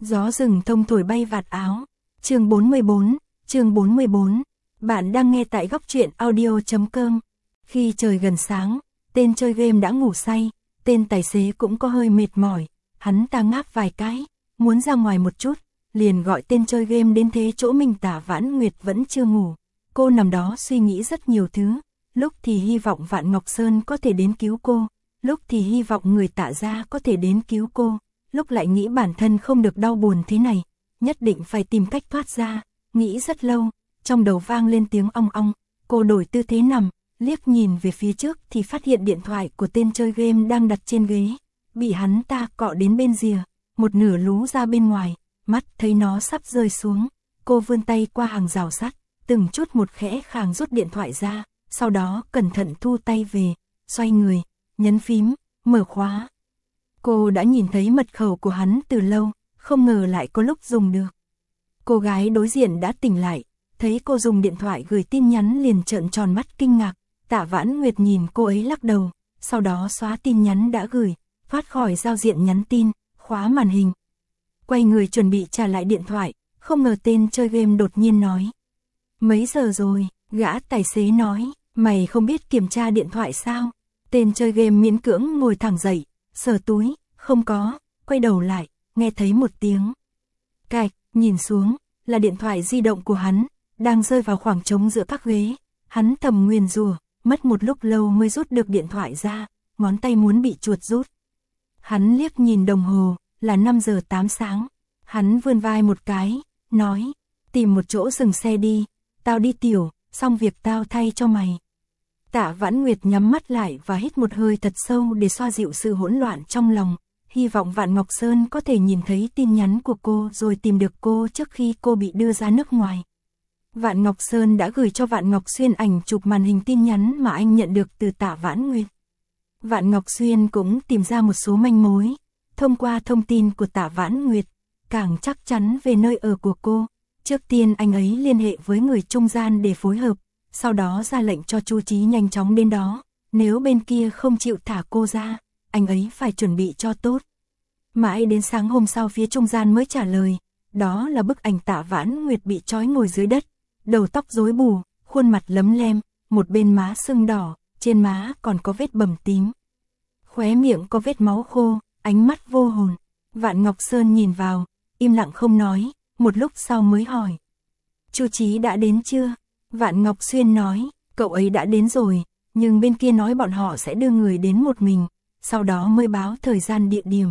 Gió rừng thông thổi bay vạt áo. Chương 44. Bạn đang nghe tại góc truyện audio.com. Khi trời gần sáng, tên chơi game đã ngủ say, tên tài xế cũng có hơi mệt mỏi, hắn ta ngáp vài cái, muốn ra ngoài một chút, liền gọi tên chơi game đến thế chỗ mình. Tả Vãn Nguyệt vẫn chưa ngủ, cô nằm đó suy nghĩ rất nhiều thứ, lúc thì hy vọng Vạn Ngọc Sơn có thể đến cứu cô, lúc thì hy vọng người Tạ gia có thể đến cứu cô, lúc lại nghĩ bản thân không được đau buồn thế này, nhất định phải tìm cách thoát ra, nghĩ rất lâu, trong đầu vang lên tiếng ong ong, cô đổi tư thế nằm, liếc nhìn về phía trước thì phát hiện điện thoại của tên chơi game đang đặt trên ghế, bị hắn ta cọ đến bên rìa, một nửa lú ra bên ngoài, mắt thấy nó sắp rơi xuống, cô vươn tay qua hàng rào sắt, từng chút một khẽ khàng rút điện thoại ra, sau đó cẩn thận thu tay về, xoay người, nhấn phím, mở khóa. Cô đã nhìn thấy mật khẩu của hắn từ lâu, không ngờ lại có lúc dùng được. Cô gái đối diện đã tỉnh lại, thấy cô dùng điện thoại gửi tin nhắn liền trợn tròn mắt kinh ngạc. Tạ Vãn Nguyệt nhìn cô ấy lắc đầu, sau đó xóa tin nhắn đã gửi, thoát khỏi giao diện nhắn tin, khóa màn hình. Quay người chuẩn bị trả lại điện thoại, không ngờ tên chơi game đột nhiên nói. Mấy giờ rồi, gã tài xế nói, mày không biết kiểm tra điện thoại sao? Tên chơi game miễn cưỡng ngồi thẳng dậy, sờ túi, không có, quay đầu lại, nghe thấy một tiếng cạch, nhìn xuống, là điện thoại di động của hắn, đang rơi vào khoảng trống giữa các ghế. Hắn thầm nguyền rủa, mất một lúc lâu mới rút được điện thoại ra, ngón tay muốn bị chuột rút. Hắn liếc nhìn đồng hồ, là 5 giờ 8 sáng. Hắn vươn vai một cái, nói, tìm một chỗ dừng xe đi, tao đi tiểu, xong việc tao thay cho mày. Tạ Vãn Nguyệt nhắm mắt lại và hít một hơi thật sâu để xoa dịu sự hỗn loạn trong lòng, hy vọng Vạn Ngọc Sơn có thể nhìn thấy tin nhắn của cô rồi tìm được cô trước khi cô bị đưa ra nước ngoài. Vạn Ngọc Sơn đã gửi cho Vạn Ngọc Xuyên ảnh chụp màn hình tin nhắn mà anh nhận được từ Tạ Vãn Nguyệt. Vạn Ngọc Xuyên cũng tìm ra một số manh mối, thông qua thông tin của Tạ Vãn Nguyệt, càng chắc chắn về nơi ở của cô. Trước tiên anh ấy liên hệ với người trung gian để phối hợp, sau đó ra lệnh cho Chu Chí nhanh chóng đến đó, nếu bên kia không chịu thả cô ra, anh ấy phải chuẩn bị cho tốt. Mãi đến sáng hôm sau phía trung gian mới trả lời, đó là bức ảnh Tạ Vãn Nguyệt bị trói ngồi dưới đất, đầu tóc rối bù, khuôn mặt lấm lem, một bên má sưng đỏ, trên má còn có vết bầm tím. Khóe miệng có vết máu khô, ánh mắt vô hồn. Vạn Ngọc Sơn nhìn vào, im lặng không nói, một lúc sau mới hỏi. Chu Chí đã đến chưa? Vạn Ngọc Xuyên nói, cậu ấy đã đến rồi, nhưng bên kia nói bọn họ sẽ đưa người đến một mình, sau đó mới báo thời gian địa điểm.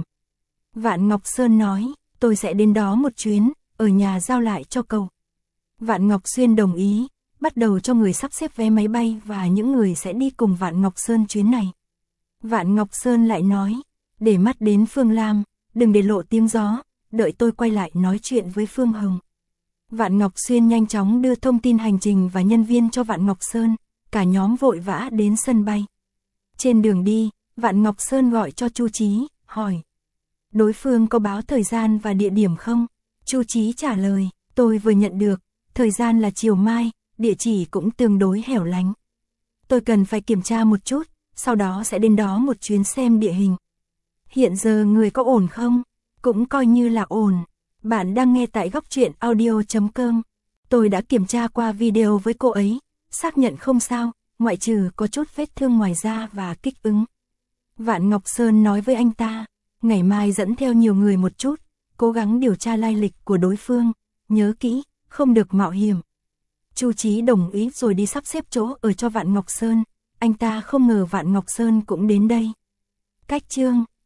Vạn Ngọc Sơn nói, tôi sẽ đến đó một chuyến, ở nhà giao lại cho cậu. Vạn Ngọc Xuyên đồng ý, bắt đầu cho người sắp xếp vé máy bay và những người sẽ đi cùng Vạn Ngọc Sơn chuyến này. Vạn Ngọc Sơn lại nói, để mắt đến Phương Lam, đừng để lộ tiếng gió, đợi tôi quay lại nói chuyện với Phương Hồng. Vạn Ngọc Xuyên nhanh chóng đưa thông tin hành trình và nhân viên cho Vạn Ngọc Sơn, cả nhóm vội vã đến sân bay. Trên đường đi, Vạn Ngọc Sơn gọi cho Chu Chí, hỏi. Đối phương có báo thời gian và địa điểm không? Chu Chí trả lời, tôi vừa nhận được, thời gian là chiều mai, địa chỉ cũng tương đối hẻo lánh. Tôi cần phải kiểm tra một chút, sau đó sẽ đến đó một chuyến xem địa hình. Hiện giờ người có ổn không? Cũng coi như là ổn. Bạn đang nghe tại góc truyện audio.com. Tôi đã kiểm tra qua video với cô ấy, xác nhận không sao, ngoại trừ có chút vết thương ngoài da và kích ứng. Vạn Ngọc Sơn nói với anh ta, ngày mai dẫn theo nhiều người một chút, cố gắng điều tra lai lịch của đối phương, nhớ kỹ, không được mạo hiểm. Chu Chí đồng ý rồi đi sắp xếp chỗ ở cho Vạn Ngọc Sơn, anh ta không ngờ Vạn Ngọc Sơn cũng đến đây. Cách chương